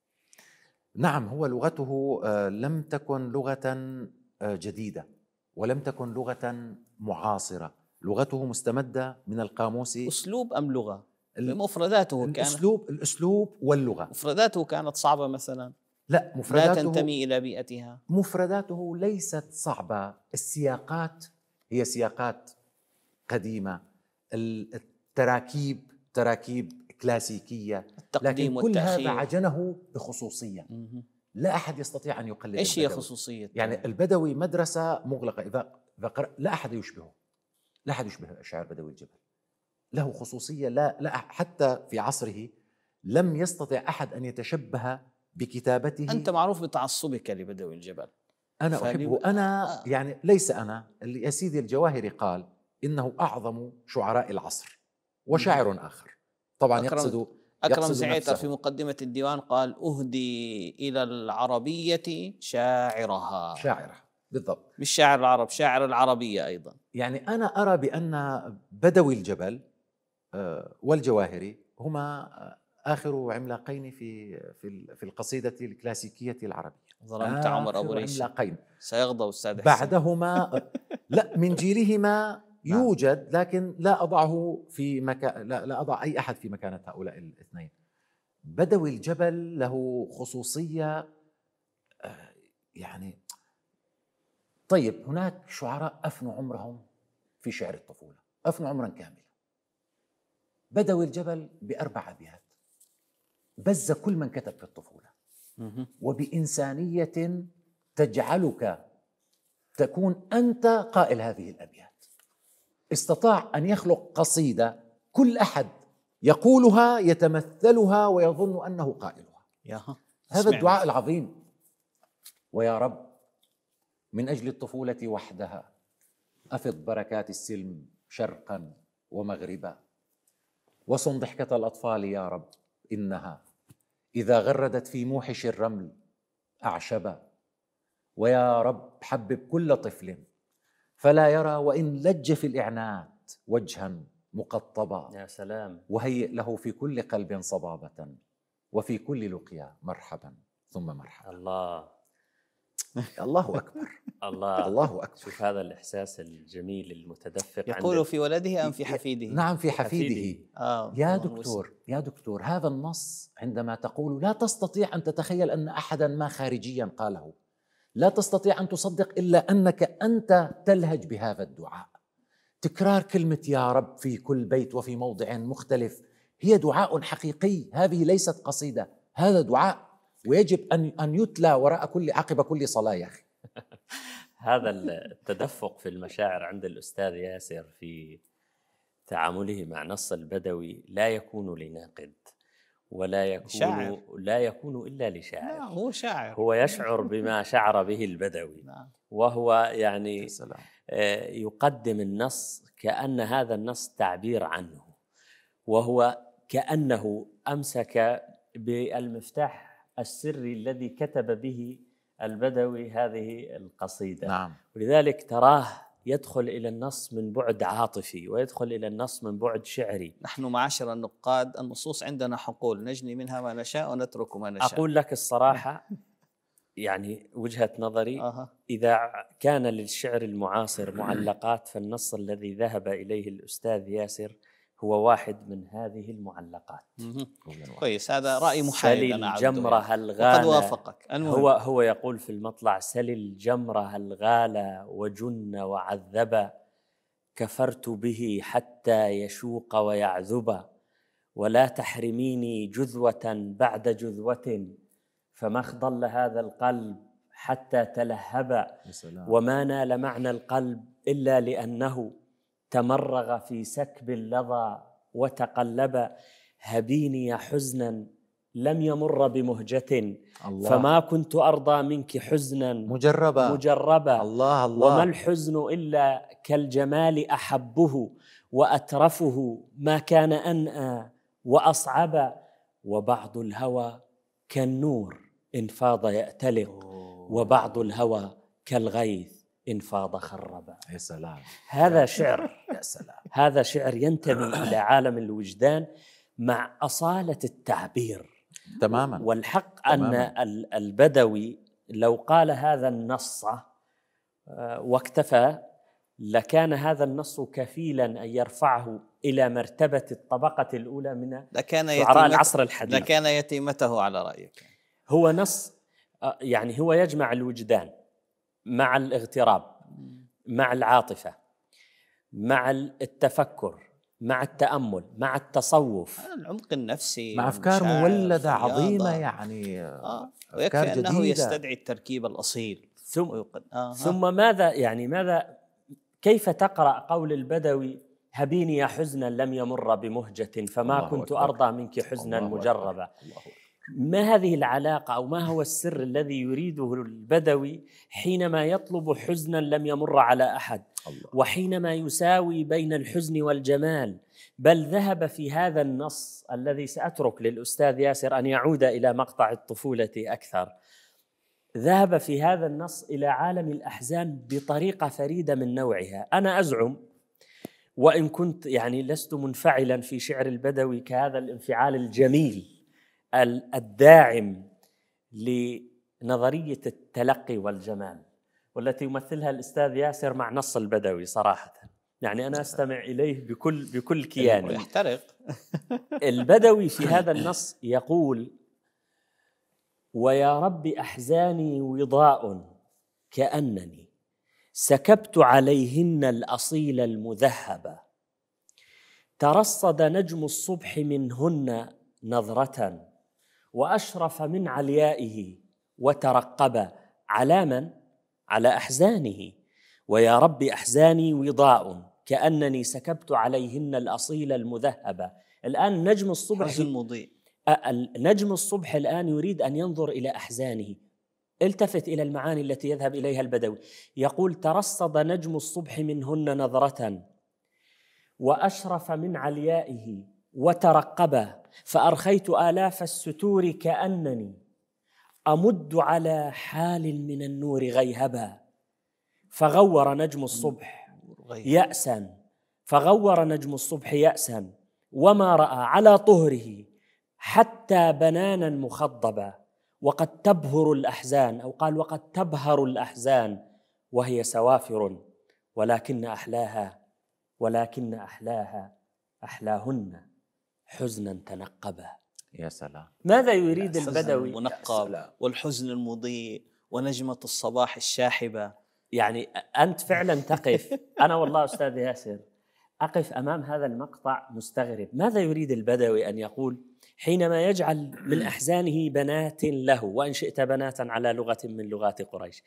نعم، هو لغته لم تكن لغة جديدة ولم تكن لغة معاصرة، لغته مستمدة من القاموس. أسلوب أم لغة؟ مفرداته كانت الأسلوب الأسلوب واللغة. مفرداته كانت صعبة مثلا؟ لا، مفرداته لا تنتمي إلى بيئتها. مفرداته ليست صعبة، السياقات هي سياقات قديمة، التراكيب تراكيب كلاسيكية، التقديم لكن كل والتأخير. هذا عجنه بخصوصية مه. لا أحد يستطيع أن يقلد. إيش هي البدوي. خصوصية؟ يعني البدوي مدرسة مغلقة، إذا إذا قرأ لا أحد يشبهه، لا أحد يشبه شاعر بدوي الجبل، له خصوصية لا لا حتى في عصره لم يستطع أحد أن يتشبه بكتابته. أنت معروف بتعصبك لبدوي الجبل. أنا أحبه. أنا يعني ليس أنا اللي يا سيدي الجواهري قال إنه أعظم شعراء العصر وشاعر آخر، طبعا أكرم يقصد أكرم زعيتر في مقدمة الديوان قال أهدي إلى العربية شاعرها. شاعرها بالضبط، مش شاعر العرب، شاعر العربية أيضا. يعني أنا أرى بأن بدوي الجبل والجواهري هما آخر عملاقين في في في القصيدة الكلاسيكية العربية. ظلمت عمر أبو ريش عملاقين سيغضب أستاذ بعدهما. لا، من جيلهما يوجد، لكن لا أضعه في مكان، لا, لا أضع أي أحد في مكانة هؤلاء الاثنين. بدوي الجبل له خصوصية يعني. طيب، هناك شعراء أفنوا عمرهم في شعر الطفولة، أفنوا عمرا كاملا. بدوي الجبل بأربع أبيات بز كل من كتب في الطفولة وبإنسانية تجعلك تكون أنت قائل هذه الأبيات. استطاع أن يخلق قصيدة كل أحد يقولها يتمثلها ويظن أنه قائلها. ياها. هذا الدعاء العظيم: ويا رب من أجل الطفولة وحدها أفض بركات السلم شرقا ومغربا، وصن ضحكة الأطفال يا رب إنها إذا غردت في موحش الرمل أعشبا، ويا رب حبب كل طفل فلا يرى وإن لج في الإعنات وجها مقطبا. يا سلام. وهيئ له في كل قلب صبابة وفي كل لقيا مرحبا ثم مرحبا. الله الله أكبر. الله الله أكبر. شوف هذا الإحساس الجميل المتدفق. يقول في ولده أم في حفيده؟ نعم، في حفيده. آه. يا دكتور يا دكتور هذا النص عندما تقول لا تستطيع أن تتخيل أن أحدا ما خارجيا قاله، لا تستطيع أن تصدق إلا أنك أنت تلهج بهذا الدعاء. تكرار كلمة يا رب في كل بيت وفي موضع مختلف هي دعاء حقيقي، هذه ليست قصيدة، هذا دعاء، ويجب أن أن يتلى وراء كل عقب كل صلاة يا أخي. هذا التدفق في المشاعر عند الأستاذ ياسر في تعامله مع نص البدوي لا يكون لناقد ولا يكون شاعر. لا يكون إلا لشاعر. لا، هو شاعر، هو يشعر بما شعر به البدوي. نعم. وهو يعني السلام. يقدم النص كأن هذا النص تعبير عنه، وهو كأنه أمسك بالمفتاح السري الذي كتب به البدوي هذه القصيدة. نعم. ولذلك تراه يدخل إلى النص من بعد عاطفي ويدخل إلى النص من بعد شعري. نحن معاشر النقاد النصوص عندنا حقول نجني منها ما نشاء ونترك ما نشاء. أقول لك الصراحة يعني وجهة نظري، آه. إذا كان للشعر المعاصر معلقات فالنص الذي ذهب إليه الأستاذ ياسر هو واحد من هذه المعلقات. كويس، هذا رأي محايد. سل الجمرة الغالة، وقد وافقك. هو هو يقول في المطلع: سل الجمرة الغالة وجن وعذب، كفرت به حتى يشوق ويعذب، ولا تحرميني جذوة بعد جذوة، فما اخضل هذا القلب حتى تلهب، وما نال معنى القلب إلا لأنه تمرغ في سكب اللظى وتقلب. هبيني حزنا لم يمر بمهجة، الله. فما كنت أرضى منك حزنا مجربا مجربا الله الله. وما الحزن إلا كالجمال أحبه، وأترفه ما كان أنأى وأصعب. وبعض الهوى كالنور إن فاض يأتلق، وبعض الهوى كالغيث إن فاض خرب. يا سلام. هذا شعر، يا سلام. هذا شعر ينتمي إلى عالم الوجدان مع أصالة التعبير تماما. والحق تماماً. أن البدوي لو قال هذا النص واكتفى لكان هذا النص كفيلا أن يرفعه إلى مرتبة الطبقة الأولى من شعراء العصر الحديث. لكان يتيمته على رأيك. هو نص يعني هو يجمع الوجدان مع الاغتراب، مع العاطفة، مع التفكر، مع التأمل، مع التصوف، العمق النفسي، مع أفكار مولدة عظيمة يعني آه. ويكفي أنه جديدة. يستدعي التركيب الأصيل. ثم, آه. ثم ماذا يعني ماذا كيف تقرأ قول البدوي هبيني يا حزنا لم يمر بمهجة، فما كنت أكبر. أرضى منك حزنا مجربا. ما هذه العلاقة أو ما هو السر الذي يريده البدوي حينما يطلب حزنا لم يمر على أحد، الله. وحينما يساوي بين الحزن والجمال؟ بل ذهب في هذا النص الذي سأترك للأستاذ ياسر أن يعود إلى مقطع الطفولة أكثر، ذهب في هذا النص إلى عالم الأحزان بطريقة فريدة من نوعها. أنا أزعم، وإن كنت يعني لست منفعلا في شعر البدوي كهذا الانفعال الجميل الداعم لنظرية التلقي والجمال والتي يمثلها الأستاذ ياسر مع نص البدوي صراحة، يعني أنا أستمع إليه بكل بكل كياني. يحترق. البدوي في هذا النص يقول: ويا رب أحزاني وضاء كأنني سكبت عليهن الأصيل المذهب، ترصد نجم الصبح منهن نظرة وأشرف من عليائه وترقب. على من؟ على أحزانه. ويا رب أحزاني وضاء كأنني سكبت عليهن الأصيل المذهب. الآن نجم الصبح حزن مضيء. نجم الصبح الآن يريد أن ينظر إلى أحزانه. التفت إلى المعاني التي يذهب إليها البدوي. يقول: ترصد نجم الصبح منهن نظرة وأشرف من عليائه وترقب، فأرخيت آلاف الستور كأنني أمد على حال من النور غيهبا. فغور نجم الصبح يأسا فغور نجم الصبح يأسا وما رأى على طهره حتى بنانا مخضبا. وقد تبهر الأحزان، أو قال وقد تبهر الأحزان وهي سوافر، ولكن أحلاها ولكن أحلاها أحلاهن حزنا تنقبا. يا سلام. ماذا يريد البدوي؟ المنقب والحزن المضيء ونجمة الصباح الشاحبة. يعني أنت فعلا تقف، أنا والله أستاذ ياسر أقف أمام هذا المقطع مستغرب. ماذا يريد البدوي أن يقول حينما يجعل من أحزانه بنات له، وإن شئت بناتا على لغة من لغات قريش،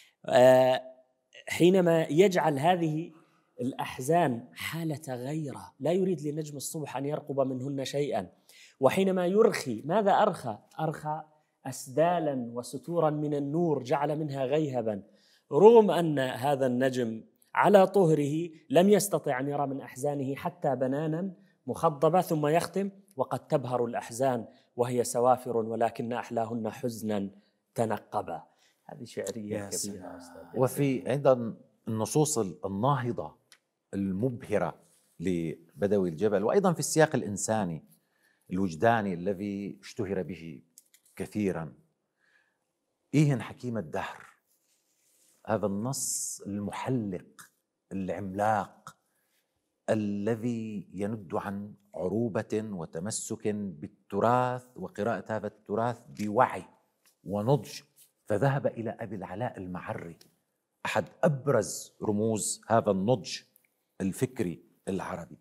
حينما يجعل هذه الأحزان حالة غيرة، لا يريد لنجم الصبح أن يرقب منهن شيئا. وحينما يرخي، ماذا أرخى؟ أرخى أسدالا وستورا من النور جعل منها غيهبا، رغم أن هذا النجم على طهره لم يستطع أن يرى من أحزانه حتى بنانا مخضبة. ثم يختم: وقد تبهر الأحزان وهي سوافر ولكن أحلاهن حزنا تنقبا. هذه شعرية كبيرة. وفي أيضا النصوص الناهضة المبهرة لبدوي الجبل، وأيضا في السياق الإنساني الوجداني الذي اشتهر به كثيرا. إيهن حكيم الدهر، هذا النص المحلق العملاق الذي يند عن عروبة وتمسك بالتراث وقراءة هذا التراث بوعي ونضج، فذهب إلى أبي العلاء المعري، أحد أبرز رموز هذا النضج الفكري العربي.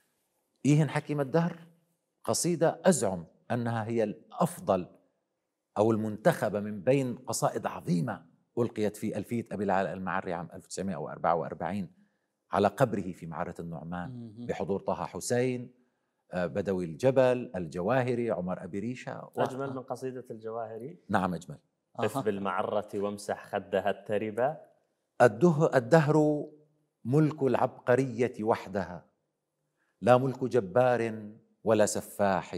إيهن حكيم الدهر قصيدة أزعم أنها هي الأفضل أو المنتخبة من بين قصائد عظيمة ألقيت في ألفية أبي العلاء المعري عام ألف وتسعمائة وأربعة وأربعين على قبره في معرة النعمان بحضور طه حسين، بدوي الجبل، الجواهري، عمر أبي ريشة. أجمل من قصيدة الجواهري؟ نعم أجمل. قف بالمعرة وامسح خدها التربة. الدهر ملك العبقرية وحدها، لا ملك جبار ولا سفاح،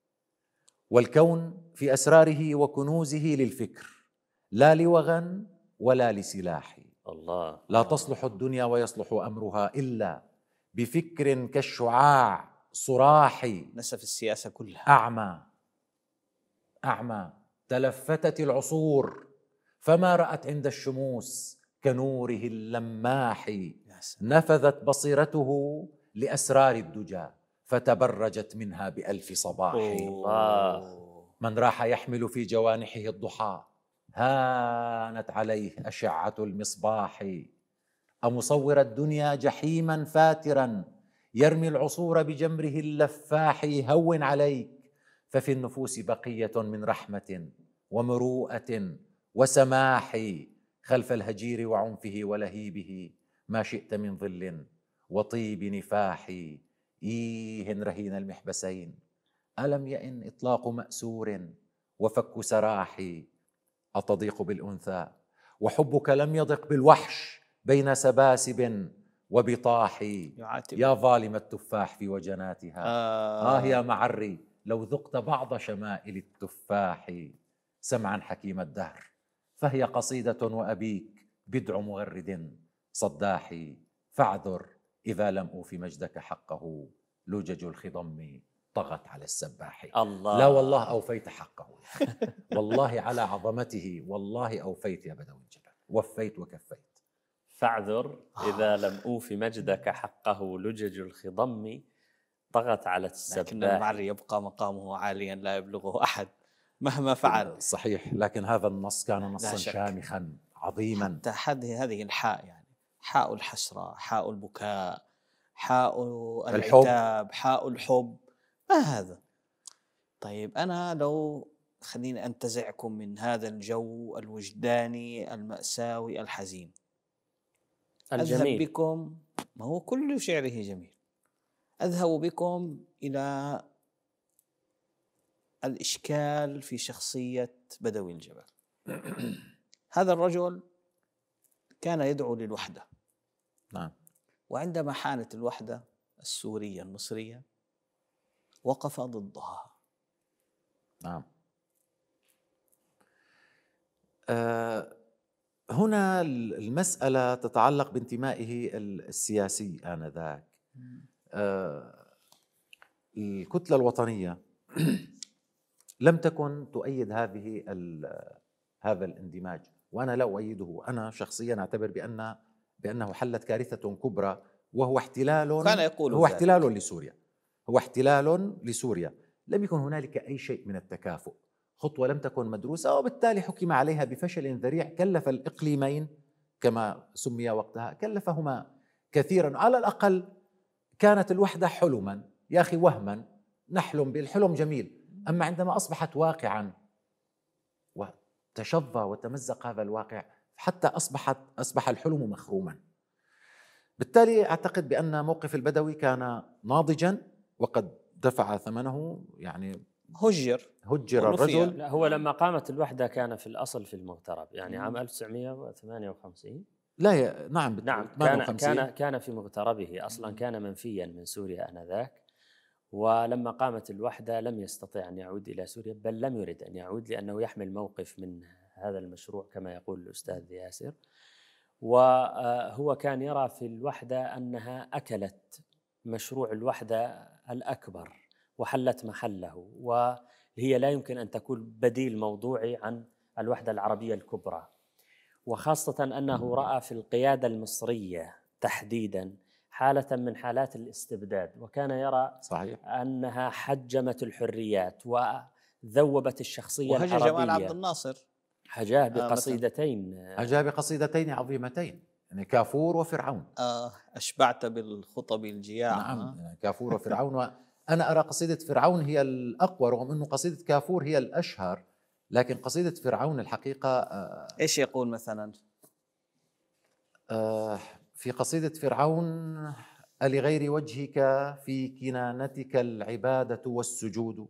والكون في أسراره وكنوزه للفكر، لا لوغى ولا لسلاح. الله. لا تصلح الدنيا ويصلح أمرها إلا بفكر كالشعاع صراحي. نسف السياسة كلها. أعمى أعمى تلفتت العصور فما رأت عند الشموس كنوره اللماح. نفذت بصيرته لأسرار الدجى فتبرجت منها بألف صباح. الله. من راح يحمل في جوانحه الضحى هانت عليه أشعة المصباح. أمصور الدنيا جحيما فاترا يرمي العصور بجمره اللفاح. هون عليك ففي النفوس بقية من رحمة ومروءة وسماح. خلف الهجير وعنفه ولهيبه ما شئت من ظل وطيب نفاح. إيه رهين المحبسين ألم يئن إطلاق مأسور وفك سراح. أتضيق بالأنثى وحبك لم يضق بالوحش بين سباسب وبطاح. يا ظالم التفاح في وجناتها آه, آه يا معري لو ذقت بعض شمائل التفاح. سمعا حكيم الدهر فهي قصيدة وأبيك بدع مغرد صداح. فاعذر إذا لم أوفي مجدك حقه لجج الخضم طغت على السباح. الله. لا والله أوفيت حقه والله على عظمته والله أوفيت يا بدوي الجبل، وفيت وكفيت. فاعذر إذا لم أوفي مجدك حقه لجج الخضم طغت على السباح. لكن المعري يبقى مقامه عاليا لا يبلغه أحد مهما فعل. صحيح، لكن هذا النص كان نصا شامخا عظيما. حتى هذه الحاء، يعني حاء الحسرة، حاء البكاء، حاء العتاب، حاء الحب، ما هذا؟ طيب أنا لو خليني أنتزعكم من هذا الجو الوجداني المأساوي الحزين، الجميل. أذهب بكم، ما هو كل شعره جميل، أذهب بكم إلى الإشكال في شخصية بدوي الجبل. هذا الرجل كان يدعو للوحدة. نعم. وعندما حانت الوحدة السورية المصرية وقف ضدها. نعم. أه هنا المسألة تتعلق بانتمائه السياسي آنذاك. أه الكتلة الوطنية لم تكن تؤيد هذه هذا الاندماج، وأنا لا أؤيده. أنا شخصيا أعتبر بأن بأنه حلت كارثة كبرى، وهو احتلال كان يقول هو احتلال لسوريا هو احتلال لسوريا. لم يكن هنالك أي شيء من التكافؤ، خطوة لم تكن مدروسة، وبالتالي حكم عليها بفشل ذريع كلف الإقليمين كما سمي وقتها، كلفهما كثيرا. على الأقل كانت الوحدة حلما، يا أخي وهما نحلم بالحلم جميل، أما عندما أصبحت واقعا وتشظى وتمزق هذا الواقع حتى أصبحت أصبح الحلم مخروما. بالتالي أعتقد بأن موقف البدوي كان ناضجا وقد دفع ثمنه، يعني هجر هجر الرجل. لا، هو لما قامت الوحدة كان في الأصل في المغترب، يعني عام ألف وتسعمائة وثمانية وخمسين. لا ي... نعم نعم كان كان كان في مغتربه أصلا، كان منفيا من سوريا آنذاك. ولما قامت الوحدة لم يستطع أن يعود إلى سوريا، بل لم يرد أن يعود لأنه يحمل موقف من هذا المشروع كما يقول الأستاذ ياسر. وهو كان يرى في الوحدة أنها أكلت مشروع الوحدة الأكبر وحلت محله، وهي لا يمكن أن تكون بديل موضوعي عن الوحدة العربية الكبرى. وخاصة أنه رأى في القيادة المصرية تحديداً حالة من حالات الاستبداد، وكان يرى صحيح. أنها حجمت الحريات وذوبت الشخصية وهجى العربية. جمال عبد الناصر هجاه بقصيدتين هجاه بقصيدتين عظيمتين، يعني كافور وفرعون. آه أشبعت بالخطب الجياع. نعم يعني كافور وفرعون. وأنا أرى قصيدة فرعون هي الأقوى، رغم أنه قصيدة كافور هي الأشهر، لكن قصيدة فرعون الحقيقة إيش يقول مثلا؟ في قصيدة فرعون: ألغير وجهك في كنانتك العبادة والسجود،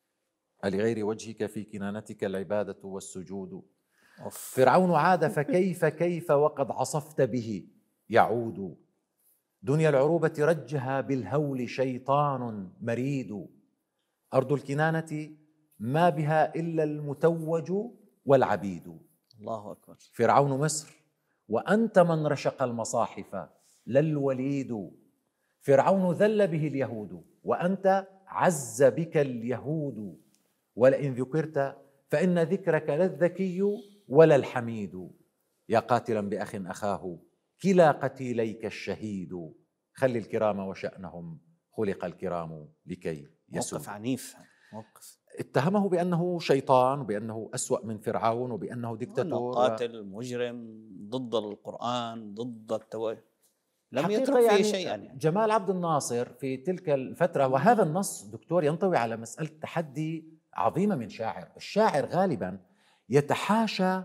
ألغير وجهك في كنانتك العبادة والسجود. أوف. فرعون عاد فكيف كيف وقد عصفت به يعود، دنيا العروبة رجها بالهول شيطان مريد، أرض الكنانة ما بها إلا المتوج والعبيد. الله أكبر. فرعون مصر وأنت من رشق المصاحف لا الوليد، فرعون ذل به اليهود وأنت عز بك اليهود، ولئن ذكرت فإن ذكرك لا الذكي ولا الحميد، يا قاتلا بأخ أخاه كلا قتيليك الشهيد، خل الكرام وشأنهم خلق الكرام لكي يسود. موقف عنيف. موقف اتهمه بأنه شيطان وبأنه أسوأ من فرعون وبأنه ديكتاتور، قاتل مجرم ضد القرآن ضد التو... لم يترك يعني فيه شيئا يعني. جمال عبد الناصر في تلك الفترة، وهذا النص دكتور ينطوي على مسألة تحدي عظيمة من شاعر. الشاعر غالبا يتحاشى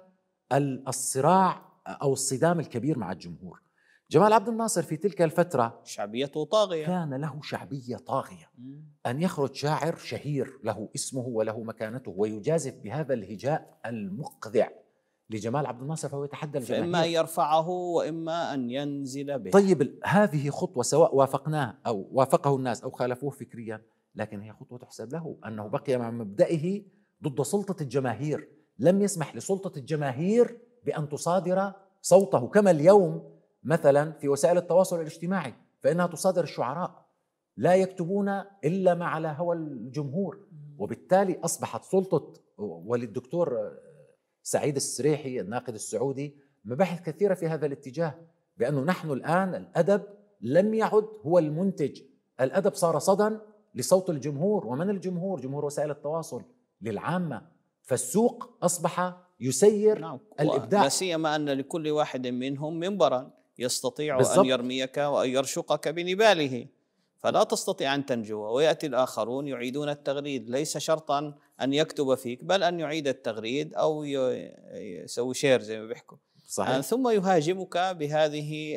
الصراع أو الصدام الكبير مع الجمهور. جمال عبد الناصر في تلك الفترة شعبيته طاغية، كان له شعبية طاغية. أن يخرج شاعر شهير له اسمه وله مكانته ويجازف بهذا الهجاء المقذع لجمال عبد الناصر فهو يتحدى الجماهير، فإما أن يرفعه وإما أن ينزل به. طيب هذه خطوة سواء وافقناه أو وافقه الناس أو خالفوه فكريا، لكن هي خطوة تحسب له أنه بقي مع مبدئه ضد سلطة الجماهير، لم يسمح لسلطة الجماهير بأن تصادر صوته، كما اليوم مثلا في وسائل التواصل الاجتماعي فإنها تصادر الشعراء لا يكتبون إلا ما على هوى الجمهور، وبالتالي أصبحت سلطة. وللدكتور سعيد السريحي الناقد السعودي مباحث كثيرة في هذا الاتجاه، بأنه نحن الآن الأدب لم يعد هو المنتج، الأدب صار صدى لصوت الجمهور، ومن الجمهور؟ جمهور وسائل التواصل للعامة، فالسوق أصبح يسير نعم. الإبداع، لا سيما أن لكل واحد منهم منبرا يستطيع بالزبط. أن يرميك وأن يرشقك بنباله، فلا تستطيع أن تنجو. ويأتي الآخرون يعيدون التغريد، ليس شرطا أن يكتب فيك بل أن يعيد التغريد أو يسوي شير زي ما بيحكوا. صحيح. ثم يهاجمك بهذه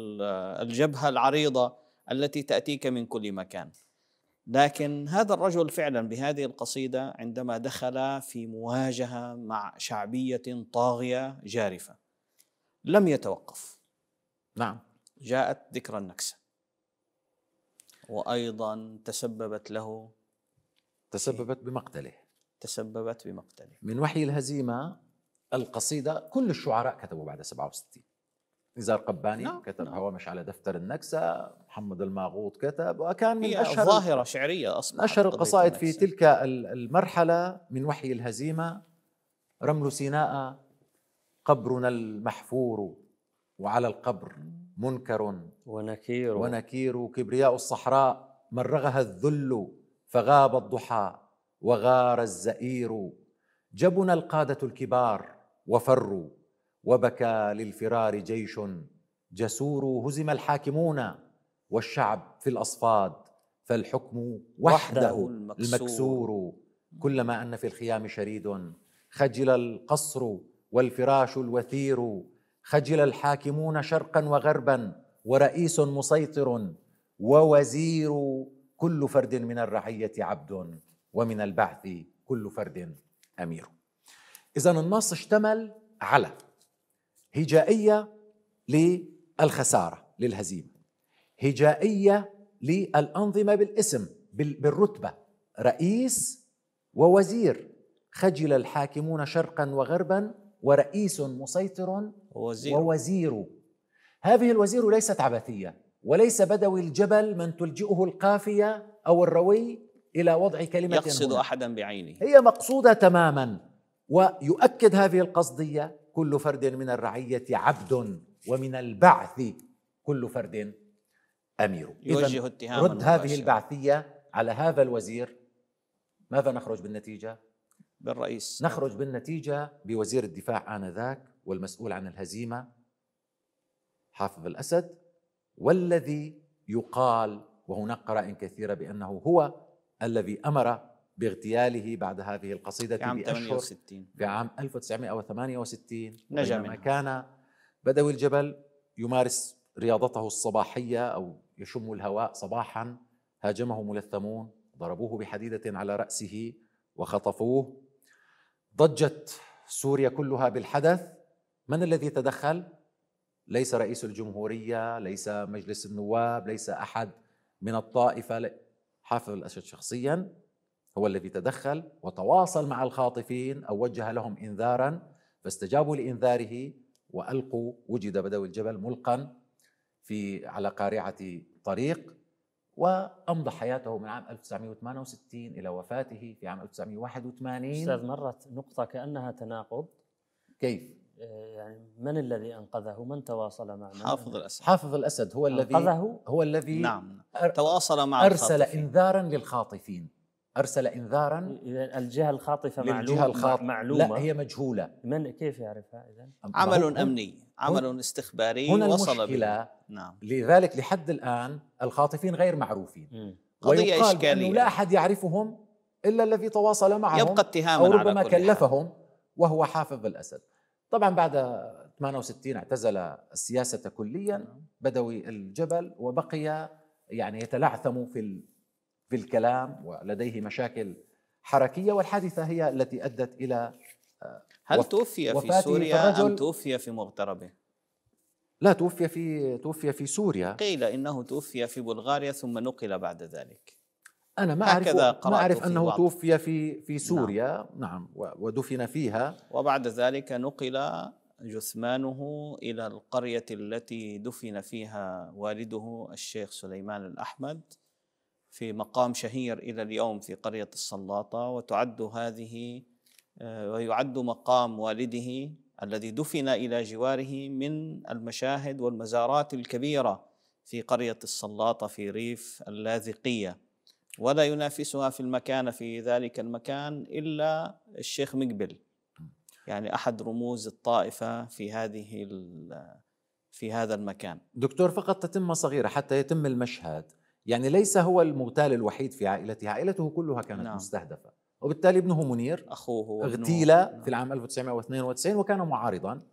الجبهة العريضة التي تأتيك من كل مكان. لكن هذا الرجل فعلا بهذه القصيدة عندما دخل في مواجهة مع شعبية طاغية جارفة لم يتوقف. نعم. جاءت ذكرى النكسة وأيضا تسببت له تسببت بمقتله تسببت بمقتله من وحي الهزيمة. القصيدة كل الشعراء كتبوا بعد سبعة وستين، نزار قباني نعم. كتب نعم. هوامش على دفتر النكسة، محمد الماغوط كتب، وكان من أشهر ظاهرة شعرية أصبحت أشهر القصائد في تلك المرحلة من وحي الهزيمة: رمل سيناء قبرنا المحفور، وعلى القبر منكر ونكير ونكير، كبرياء الصحراء مرغها الذل فغاب الضحى وغار الزئير، جبنا القادة الكبار وفروا وبكى للفرار جيش جسور، هزم الحاكمون والشعب في الأصفاد فالحكم وحده, وحده المكسور. المكسور كلما أن في الخيام شريد خجل القصر والفراش الوثير، خجل الحاكمون شرقا وغربا ورئيس مسيطر ووزير، كل فرد من الرعية عبد ومن البعث كل فرد أمير. إذن النص اشتمل على هجائية للخسارة للهزيمة، هجائية للأنظمة بالاسم بالرتبة، رئيس ووزير، خجل الحاكمون شرقا وغربا ورئيس مسيطر ووزير, ووزير. هذه الوزير ليست عبثية وليس بدوي الجبل من تلجئه القافية أو الروي إلى وضع كلمة يقصد هنا. أحدا بعينه، هي مقصودة تماما. ويؤكد هذه القصدية: كل فرد من الرعية عبد ومن البعث كل فرد أمير. يوجه اتهاما رد هذه البعثية على هذا الوزير، ماذا نخرج بالنتيجة؟ بالرئيس نخرج بالنتيجة بوزير الدفاع آنذاك والمسؤول عن الهزيمة حافظ الأسد، والذي يقال وهناك قرائن كثيرة بأنه هو الذي أمر باغتياله بعد هذه القصيدة في عام بأشهر ثمانية وستين في عام ألف وتسعمائة وثمانية وستين، نجا بينما منها. كان بدوي الجبل يمارس رياضته الصباحية أو يشم الهواء صباحا، هاجمه ملثمون، ضربوه بحديدة على رأسه وخطفوه. ضجت سوريا كلها بالحدث. من الذي تدخل؟ ليس رئيس الجمهورية، ليس مجلس النواب، ليس أحد من الطائفة، حافظ الأسد شخصيا هو الذي تدخل وتواصل مع الخاطفين أو وجه لهم إنذارا، فاستجابوا لإنذاره وألقوا. وجد بدوي الجبل ملقا في على قارعة طريق، وأمضى حياته من عام ألف وتسعمائة وثمانية وستين إلى وفاته في عام ألف وتسعمائة وواحد وثمانين. أستاذ، مرت نقطة كأنها تناقض. كيف؟ يعني من الذي أنقذه؟ من تواصل مع من؟ حافظ الأسد. حافظ الأسد هو الذي أنقذه؟ هو الذي نعم أر... تواصل مع أرسل الخاطفين. إنذارا للخاطفين، أرسل إنذارا. إذا الجهة الخاطفة للجهة الخاط... معلومة. لا، هي مجهولة. من كيف يعرفها إذن؟ عمل هن... أمني، عمل استخباري هنا وصل المشكلة. به. نعم. لذلك لحد الآن الخاطفين غير معروفين. م. قضية ويقال إشكالية. أنه لا أحد يعرفهم إلا الذي تواصل معهم، يبقى اتهاما أو ربما على كل كلفهم حال. وهو حافظ الأسد. طبعا بعد ثمانية وستين اعتزل السياسة كليا بدوي الجبل، وبقي يعني يتلعثم في في الكلام ولديه مشاكل حركية، والحادثة هي التي أدت إلى هل توفي في سوريا أم توفي في مغتربه؟ لا، توفي في توفي في سوريا. قيل إنه توفي في بلغاريا ثم نقل بعد ذلك. أنا ما أعرف ما أعرف أنه بعض. توفي في في سوريا. نعم, نعم ودفن فيها، وبعد ذلك نقل جثمانه إلى القرية التي دفن فيها والده الشيخ سليمان الأحمد في مقام شهير إلى اليوم في قرية السلاطة، وتعد هذه ويعد مقام والده الذي دفن إلى جواره من المشاهد والمزارات الكبيرة في قرية السلاطة في ريف اللاذقية، ولا ينافسها في المكان في ذلك المكان إلا الشيخ مقبل، يعني أحد رموز الطائفة في هذه في هذا المكان. دكتور، فقط تتم صغيرة حتى يتم المشهد. يعني ليس هو المغتال الوحيد في عائلته، عائلته كلها كانت نعم. مستهدفة، وبالتالي ابنه منير أخوه اغتيل نعم. في العام ألف وتسعمائة واثنين وتسعين وكان معارضا،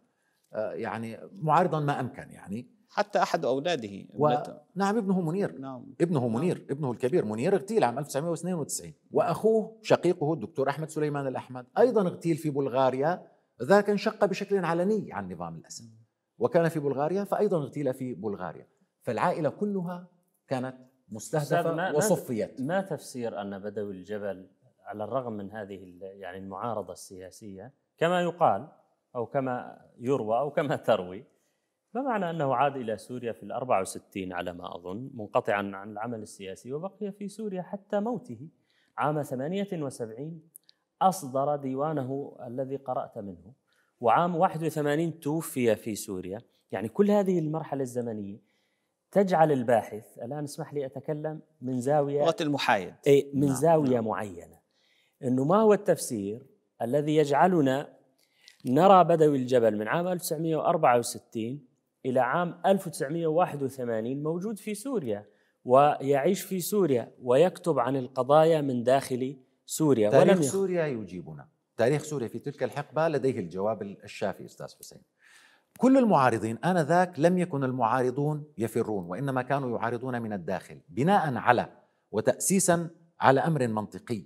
يعني معارضا ما أمكن، يعني حتى أحد أولاده و... نعم ابنه منير. نعم. ابنه نعم. منير ابنه الكبير منير اغتيل عام ألف وتسعمائة واثنين وتسعين، وأخوه شقيقه الدكتور أحمد سليمان الأحمد أيضا اغتيل في بلغاريا، ذاك انشق بشكل علني عن نظام الأسد وكان في بلغاريا، فأيضا اغتيل في بلغاريا. فالعائلة كلها كانت مستهدفة ما وصفيت. ما تفسير أن بدوي الجبل على الرغم من هذه يعني المعارضة السياسية كما يقال أو كما يروى أو كما تروي، ما معنى أنه عاد إلى سوريا في الأربع وستين على ما أظن منقطعا عن العمل السياسي، وبقي في سوريا حتى موته عام ثمانية وسبعين، أصدر ديوانه الذي قرأت منه، وعام واحد وثمانين توفي في سوريا. يعني كل هذه المرحلة الزمنية تجعل الباحث، الآن اسمح لي أتكلم من زاوية لغة المحايد، أي من نعم. زاوية نعم. معينة، إنه ما هو التفسير الذي يجعلنا نرى بدوي الجبل من عام ألف وتسعمائة وأربعة وستين إلى عام ألف وتسعمائة وواحد وثمانين موجود في سوريا ويعيش في سوريا ويكتب عن القضايا من داخل سوريا. تاريخ ولم سوريا يجيبنا، تاريخ سوريا في تلك الحقبة لديه الجواب الشافي أستاذ حسين. كل المعارضين آنذاك لم يكن المعارضون يفرون، وإنما كانوا يعارضون من الداخل بناء على وتأسيسا على أمر منطقي،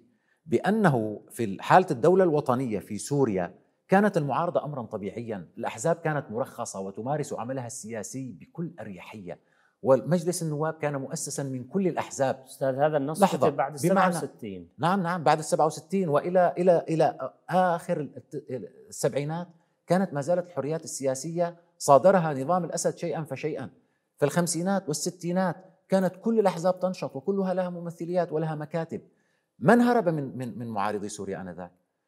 بأنه في حالة الدولة الوطنية في سوريا كانت المعارضة أمرا طبيعيا، الأحزاب كانت مرخصة وتمارس عملها السياسي بكل أريحية، والمجلس النواب كان مؤسسا من كل الأحزاب. أستاذ هذا النص كتب بعد السبعة وستين. نعم نعم بعد السبعة وستين وإلى إلى إلى آخر السبعينات كانت ما زالت الحريات السياسية صادرها نظام الأسد شيئا فشيئا. في الخمسينات والستينات كانت كل الأحزاب تنشط وكلها لها ممثليات ولها مكاتب. من هرب من من من معارضي سوريا آنذاك؟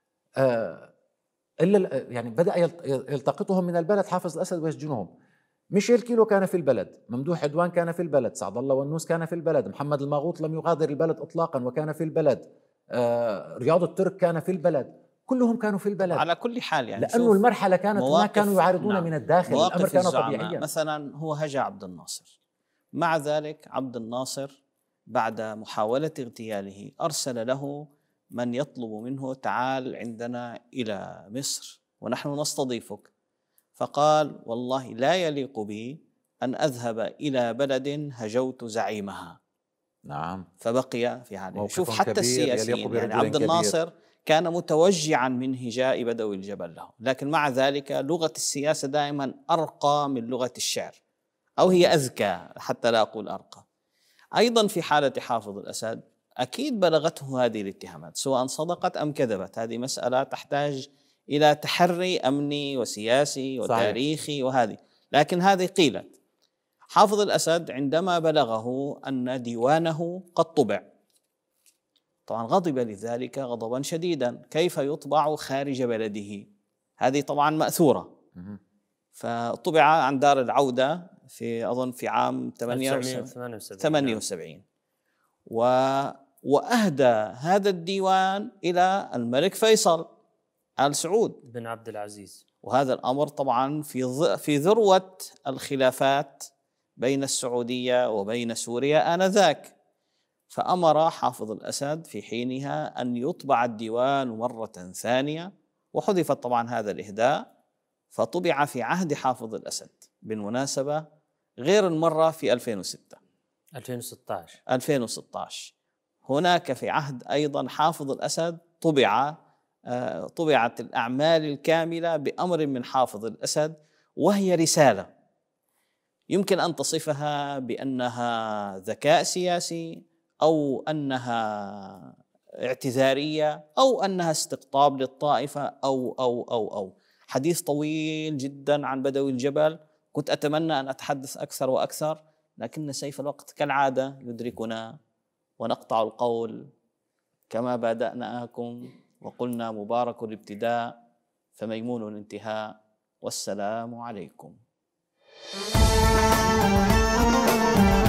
آه إلا يعني بدأ يلتقطهم من البلد حافظ الأسد ويسجنهم. ميشيل كيلو كان في البلد، ممدوح عدوان كان في البلد، سعد الله والنوس كان في البلد، محمد الماغوط لم يغادر البلد إطلاقا وكان في البلد، آه رياض الترك كان في البلد، كلهم كانوا في البلد. على كل حال يعني لأنه المرحلة كانت ما كانوا يعارضون نعم. من الداخل، الأمر كان طبيعيا. مثلا هو هجا عبد الناصر، مع ذلك عبد الناصر بعد محاولة اغتياله أرسل له من يطلب منه تعال عندنا إلى مصر ونحن نستضيفك، فقال والله لا يليق بي أن أذهب إلى بلد هجوت زعيمها. نعم. فبقي في حاله. شوف موقف حتى كبير يليق السياسيين، يعني برجل عبد كبير. الناصر كان متوجعا من هجاء بدوي الجبل له، لكن مع ذلك لغة السياسة دائما أرقى من لغة الشعر، أو هي أذكى حتى لا أقول أرقى. أيضا في حالة حافظ الأسد أكيد بلغته هذه الاتهامات، سواء صدقت أم كذبت، هذه مسألة تحتاج إلى تحري أمني وسياسي وتاريخي صحيح. وهذه، لكن هذه قيلت. حافظ الأسد عندما بلغه أن ديوانه قد طبع، طبعا غضب لذلك غضبا شديدا، كيف يطبع خارج بلده؟ هذه طبعا مأثورة. فطبع عن دار العودة في أظن في عام ثمانية وسبعين، وأهدى هذا الديوان إلى الملك فيصل آل سعود بن عبد العزيز. وهذا الأمر طبعا في في ذروة الخلافات بين السعودية وبين سوريا آنذاك. فأمر حافظ الأسد في حينها أن يطبع الديوان مرة ثانية، وحذفت طبعا هذا الإهداء، فطبع في عهد حافظ الأسد بالمناسبة غير المرة في ألفين وستة ألفين وستة عشر ألفين وستة عشر هناك في عهد أيضا حافظ الأسد طبع طبعت الأعمال الكاملة بأمر من حافظ الأسد، وهي رسالة يمكن أن تصفها بأنها ذكاء سياسي، أو أنها اعتذارية، أو أنها استقطاب للطائفة، أو أو أو أو حديث طويل جدا عن بدوي الجبل، كنت أتمنى أن أتحدث أكثر وأكثر، لكن سيف الوقت كالعادة يدركنا ونقطع القول كما بدأناكم وقلنا مبارك الابتداء فميمون الانتهاء، والسلام عليكم.